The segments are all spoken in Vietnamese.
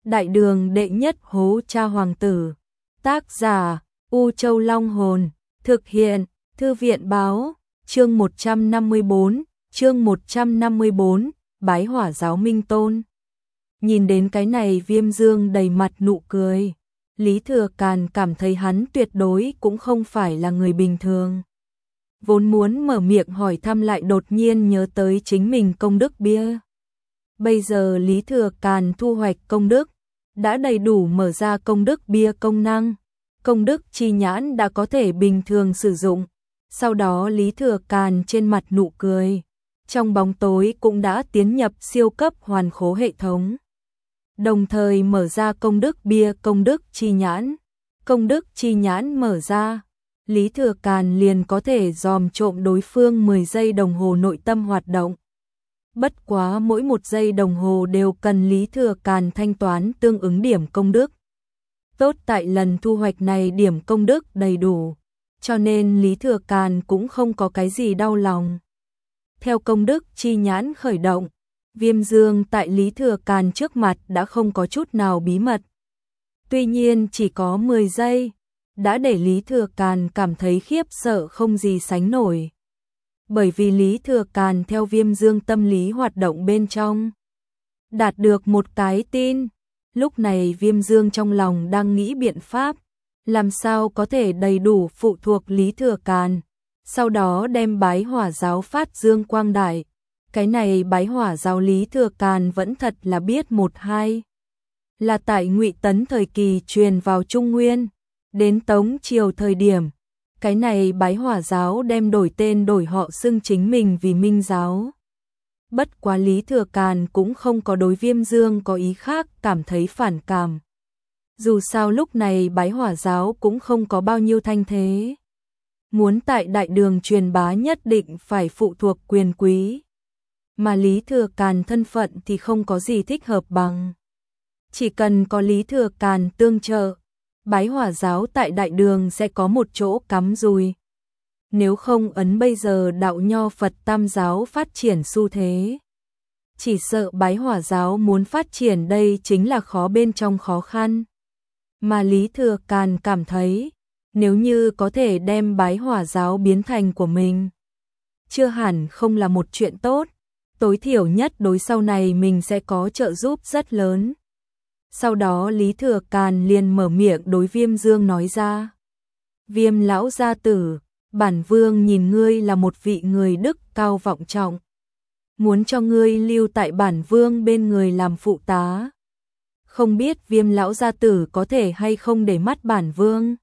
Đại đường đệ nhất hố cha hoàng tử. Tác giả U Châu Long Hồn. Thực hiện Thư viện Báo. Chương 154. Bái Hỏa Giáo Minh Tôn. Nhìn đến cái này, Viêm Dương đầy mặt nụ cười. Lý Thừa Càn cảm thấy hắn tuyệt đối cũng không phải là người bình thường. Vốn muốn mở miệng hỏi thăm lại đột nhiên nhớ tới chính mình công đức bia. Bây giờ Lý Thừa Càn thu hoạch công đức, đã đầy đủ mở ra công đức bia công năng. Công đức chi nhãn đã có thể bình thường sử dụng. Sau đó Lý Thừa Càn trên mặt nụ cười. Trong bóng tối cũng đã tiến nhập siêu cấp hoàn khố hệ thống. Đồng thời mở ra công đức bia công đức chi nhãn. Công đức chi nhãn mở ra, Lý Thừa Càn liền có thể dòm trộm đối phương 10 giây đồng hồ nội tâm hoạt động. Bất quá mỗi 1 giây đồng hồ đều cần Lý Thừa Càn thanh toán tương ứng điểm công đức. Tốt tại lần thu hoạch này điểm công đức đầy đủ, cho nên Lý Thừa Càn cũng không có cái gì đau lòng. Theo công đức chi nhãn khởi động, Viêm Dương tại Lý Thừa Càn trước mặt đã không có chút nào bí mật. Tuy nhiên chỉ có 10 giây, đã để Lý Thừa Càn cảm thấy khiếp sợ không gì sánh nổi. Bởi vì Lý Thừa Càn theo Viêm Dương tâm lý hoạt động bên trong, đạt được một cái tin. Lúc này Viêm Dương trong lòng đang nghĩ biện pháp, làm sao có thể đầy đủ phụ thuộc Lý Thừa Càn, sau đó đem Bái Hỏa Giáo phát dương quang đại. Cái này Bái Hỏa Giáo Lý Thừa Càn vẫn thật là biết một hai. Là tại Ngụy Tấn thời kỳ truyền vào Trung Nguyên, đến Tống Triều thời điểm, cái này Bái Hỏa Giáo đem đổi tên đổi họ xưng chính mình vì Minh Giáo. Bất quá Lý Thừa Càn cũng không có đối Viêm Dương có ý khác cảm thấy phản cảm. Dù sao lúc này Bái Hỏa Giáo cũng không có bao nhiêu thanh thế. Muốn tại đại đường truyền bá nhất định phải phụ thuộc quyền quý. Mà Lý Thừa Càn thân phận thì không có gì thích hợp bằng. Chỉ cần có Lý Thừa Càn tương trợ, Bái Hỏa Giáo tại đại đường sẽ có một chỗ cắm rùi. Nếu không ấn bây giờ đạo nho Phật Tam giáo phát triển xu thế, chỉ sợ Bái Hỏa Giáo muốn phát triển đây chính là khó bên trong khó khăn. Mà Lý Thừa Càn cảm thấy, nếu như có thể đem Bái Hỏa Giáo biến thành của mình, chưa hẳn không là một chuyện tốt, tối thiểu nhất đối sau này mình sẽ có trợ giúp rất lớn. Sau đó Lý Thừa Càn liền mở miệng đối Viêm Dương nói ra. Viêm lão gia tử, bản vương nhìn ngươi là một vị người đức cao vọng trọng, muốn cho ngươi lưu tại bản vương bên người làm phụ tá. Không biết Viêm lão gia tử có thể hay không để mắt bản vương.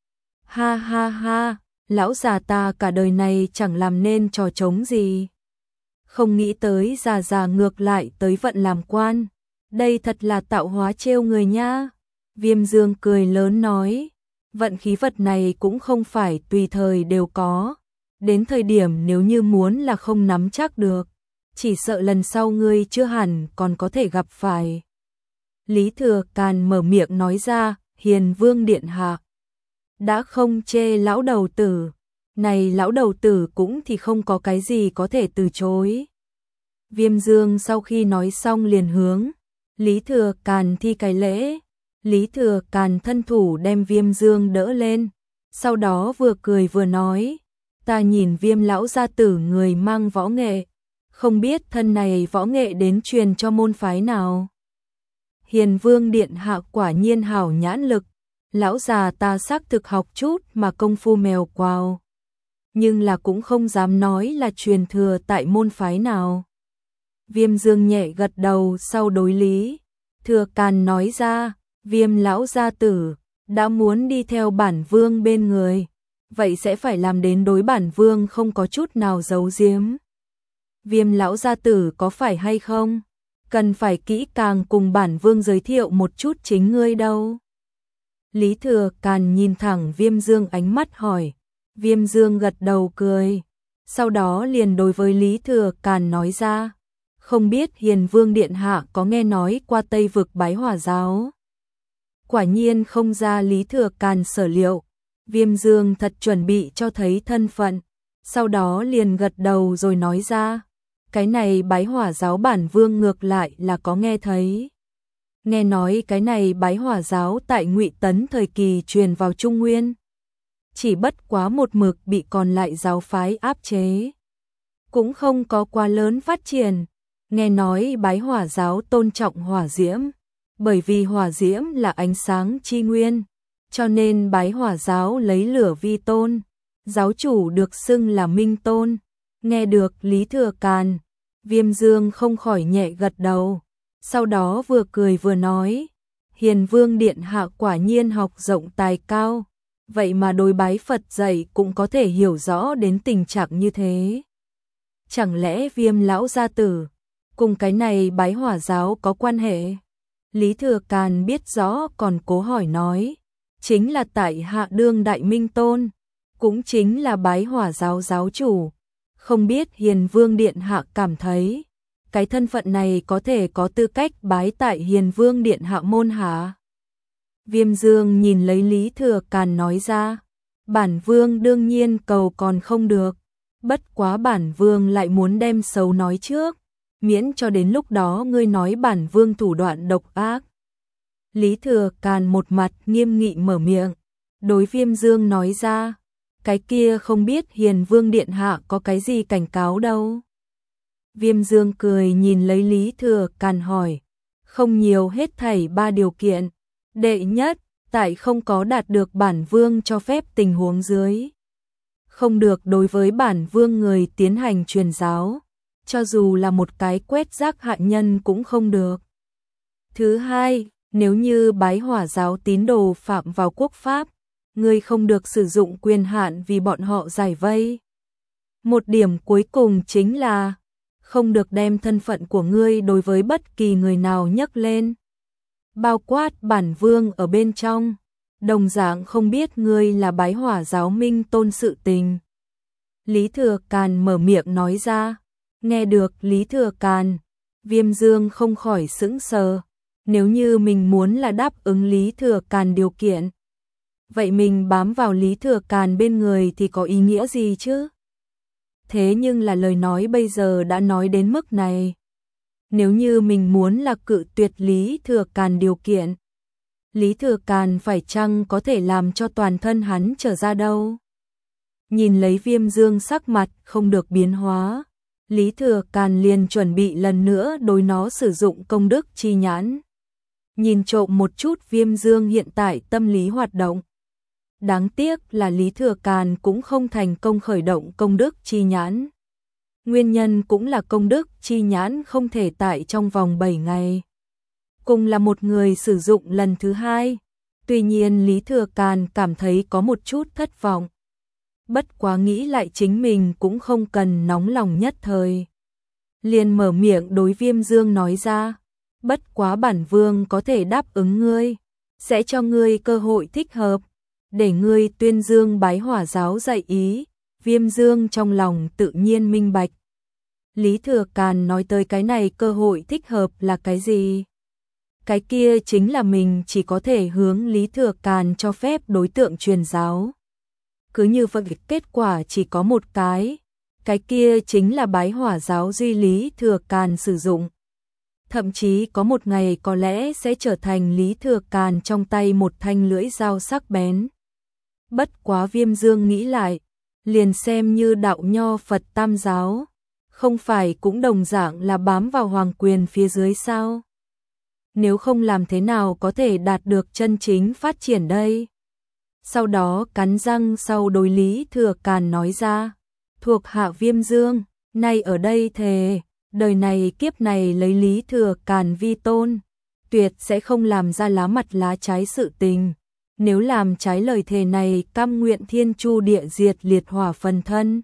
Ha ha ha, lão già ta cả đời này chẳng làm nên trò trống gì. Không nghĩ tới già già ngược lại tới vận làm quan. Đây thật là tạo hóa trêu người nha. Viêm Dương cười lớn nói. Vận khí vật này cũng không phải tùy thời đều có. Đến thời điểm nếu như muốn là không nắm chắc được, chỉ sợ lần sau ngươi chưa hẳn còn có thể gặp phải. Lý Thừa Càn mở miệng nói ra. Hiền Vương điện hạ, đã không chê lão đầu tử, này lão đầu tử cũng thì không có cái gì có thể từ chối. Viêm Dương sau khi nói xong liền hướng Lý Thừa Càn thi cái lễ. Lý Thừa Càn thân thủ đem Viêm Dương đỡ lên, sau đó vừa cười vừa nói, ta nhìn Viêm lão gia tử người mang võ nghệ, không biết thân này võ nghệ đến truyền cho môn phái nào. Hiền Vương điện hạ quả nhiên hảo nhãn lực, lão già ta xác thực học chút mà công phu mèo quào, nhưng là cũng không dám nói là truyền thừa tại môn phái nào. Viêm Dương nhẹ gật đầu, sau đối Lý Thừa Càn nói ra, Viêm lão gia tử đã muốn đi theo bản vương bên người, vậy sẽ phải làm đến đối bản vương không có chút nào giấu giếm. Viêm lão gia tử có phải hay không? Cần phải kỹ càng cùng bản vương giới thiệu một chút chính ngươi đâu. Lý Thừa Càn nhìn thẳng Viêm Dương ánh mắt hỏi. Viêm Dương gật đầu cười, sau đó liền đối với Lý Thừa Càn nói ra, không biết Hiền Vương điện hạ có nghe nói qua Tây vực Bái Hỏa Giáo. Quả nhiên không ra Lý Thừa Càn sở liệu, Viêm Dương thật chuẩn bị cho thấy thân phận, sau đó liền gật đầu rồi nói ra, cái này Bái Hỏa Giáo bản vương ngược lại là có nghe thấy. nghe nói cái này Bái Hỏa giáo tại Ngụy Tấn thời kỳ truyền vào Trung Nguyên. Chỉ bất quá một mực bị còn lại giáo phái áp chế. Cũng không có quá lớn phát triển. Nghe nói Bái Hỏa giáo tôn trọng hỏa diễm. Bởi vì hỏa diễm là ánh sáng chi nguyên. Cho nên Bái Hỏa giáo lấy lửa vi tôn. Giáo chủ được xưng là Minh Tôn. Nghe được Lý Thừa Càn, Viêm Dương không khỏi nhẹ gật đầu. Sau đó vừa cười vừa nói, Hiền Vương Điện Hạ quả nhiên học rộng tài cao, vậy mà đối bái Phật dạy cũng có thể hiểu rõ đến tình trạng như thế. Chẳng lẽ Viêm lão gia tử cùng cái này Bái Hỏa giáo có quan hệ? Lý Thừa Càn biết rõ còn cố hỏi nói, chính là tại hạ đương đại Minh Tôn, cũng chính là Bái Hỏa giáo giáo chủ. Không biết Hiền Vương Điện Hạ cảm thấy cái thân phận này có thể có tư cách bái tại Hiền Vương Điện Hạ môn hạ? Viêm Dương nhìn lấy Lý Thừa Càn nói ra, bản vương đương nhiên cầu còn không được, bất quá bản vương lại muốn đem xấu nói trước, miễn cho đến lúc đó ngươi nói bản vương thủ đoạn độc ác. Lý Thừa Càn một mặt nghiêm nghị mở miệng, đối Viêm Dương nói ra, cái kia không biết Hiền Vương Điện Hạ có cái gì cảnh cáo đâu. Viêm Dương cười nhìn lấy Lý Thừa Càn hỏi, không nhiều, hết thảy 3 điều kiện. Đệ nhất, tại không có đạt được bản vương cho phép tình huống dưới, không được đối với bản vương người tiến hành truyền giáo, cho dù là một cái quét rác hạ nhân cũng không được. Thứ hai, nếu như Bái Hỏa giáo tín đồ phạm vào quốc pháp, ngươi không được sử dụng quyền hạn vì bọn họ giải vây. Một điểm cuối cùng chính là không được đem thân phận của ngươi đối với bất kỳ người nào nhắc lên, bao quát bản vương ở bên trong, đồng dạng không biết ngươi là Bái Hỏa giáo Minh Tôn sự tình. Lý Thừa Càn mở miệng nói ra, nghe được Lý Thừa Càn, Viêm Dương không khỏi sững sờ, nếu như mình muốn là đáp ứng Lý Thừa Càn điều kiện, vậy mình bám vào Lý Thừa Càn bên người thì có ý nghĩa gì chứ? Thế nhưng là lời nói bây giờ đã nói đến mức này. Nếu như mình muốn là cự tuyệt Lý Thừa Càn điều kiện, Lý Thừa Càn phải chăng có thể làm cho toàn thân hắn trở ra đâu? Nhìn lấy Viêm Dương sắc mặt không được biến hóa, Lý Thừa Càn liền chuẩn bị lần nữa đối nó sử dụng công đức chi nhãn. Nhìn trộm một chút Viêm Dương hiện tại tâm lý hoạt động. Đáng tiếc là Lý Thừa Càn cũng không thành công khởi động công đức chi nhãn. Nguyên nhân cũng là công đức chi nhãn không thể tại trong vòng 7 ngày. Cùng là một người sử dụng lần thứ hai. Tuy nhiên Lý Thừa Càn cảm thấy có một chút thất vọng. Bất quá nghĩ lại chính mình cũng không cần nóng lòng nhất thời. Liền mở miệng đối Viêm Dương nói ra, bất quá bản vương có thể đáp ứng ngươi, sẽ cho ngươi cơ hội thích hợp, để ngươi tuyên dương Bái Hỏa giáo dạy ý. Viêm Dương trong lòng tự nhiên minh bạch. Lý Thừa Càn nói tới cái này cơ hội thích hợp là cái gì? Cái kia chính là mình chỉ có thể hướng Lý Thừa Càn cho phép đối tượng truyền giáo. Cứ như vậy kết quả chỉ có một cái kia chính là Bái Hỏa giáo duy Lý Thừa Càn sử dụng. Thậm chí có một ngày có lẽ sẽ trở thành Lý Thừa Càn trong tay một thanh lưỡi dao sắc bén. Bất quá Viêm Dương nghĩ lại, liền xem như đạo nho Phật Tam giáo, không phải cũng đồng dạng là bám vào hoàng quyền phía dưới sao? Nếu không làm thế nào có thể đạt được chân chính phát triển đây? Sau đó cắn răng sau đối Lý Thừa Càn nói ra, thuộc hạ Viêm Dương, nay ở đây thề, đời này kiếp này lấy Lý Thừa Càn vi tôn, tuyệt sẽ không làm ra lá mặt lá trái sự tình. Nếu làm trái lời thề này cam nguyện thiên chu địa diệt liệt hỏa phần thân.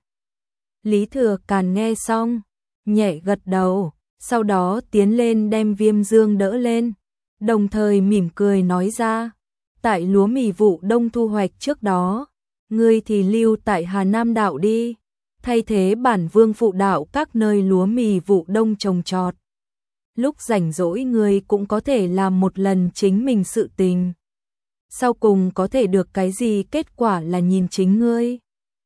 Lý Thừa Càn nghe xong, nhẹ gật đầu, sau đó tiến lên đem Viêm Dương đỡ lên, đồng thời mỉm cười nói ra, tại lúa mì vụ đông thu hoạch trước đó, ngươi thì lưu tại Hà Nam đạo đi, thay thế bản vương phụ đạo các nơi lúa mì vụ đông trồng trọt. Lúc rảnh rỗi ngươi cũng có thể làm một lần chính mình sự tình. Sau cùng có thể được cái gì kết quả là nhìn chính ngươi.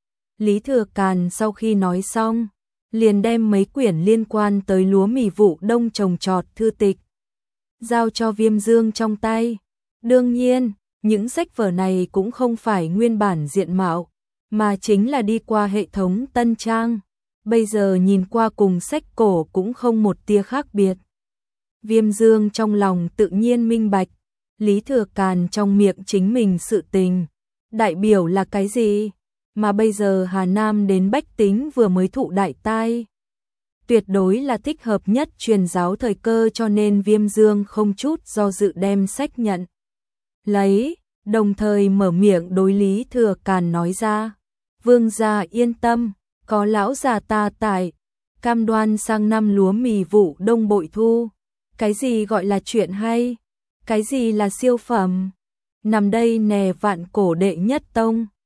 Lý Thừa Càn sau khi nói xong, liền đem mấy quyển liên quan tới lúa mì vụ đông trồng trọt thư tịch giao cho Viêm Dương trong tay. Đương nhiên, những sách vở này cũng không phải nguyên bản diện mạo, mà chính là đi qua hệ thống tân trang. Bây giờ nhìn qua cùng sách cổ cũng không một tia khác biệt. Viêm Dương trong lòng tự nhiên minh bạch, Lý Thừa Càn trong miệng chính mình sự tình, đại biểu là cái gì? Mà bây giờ Hà Nam đến bách tính vừa mới thụ đại tai. Tuyệt đối là thích hợp nhất truyền giáo thời cơ, cho nên Viêm Dương không chút do dự đem sách nhận lấy, đồng thời mở miệng đối Lý Thừa Càn nói ra. Vương gia yên tâm, có lão già ta tại, cam đoan sang năm lúa mì vụ đông bội thu. Cái gì gọi là chuyện hay? Cái gì là siêu phẩm? Nằm đây nè vạn cổ đệ nhất tông.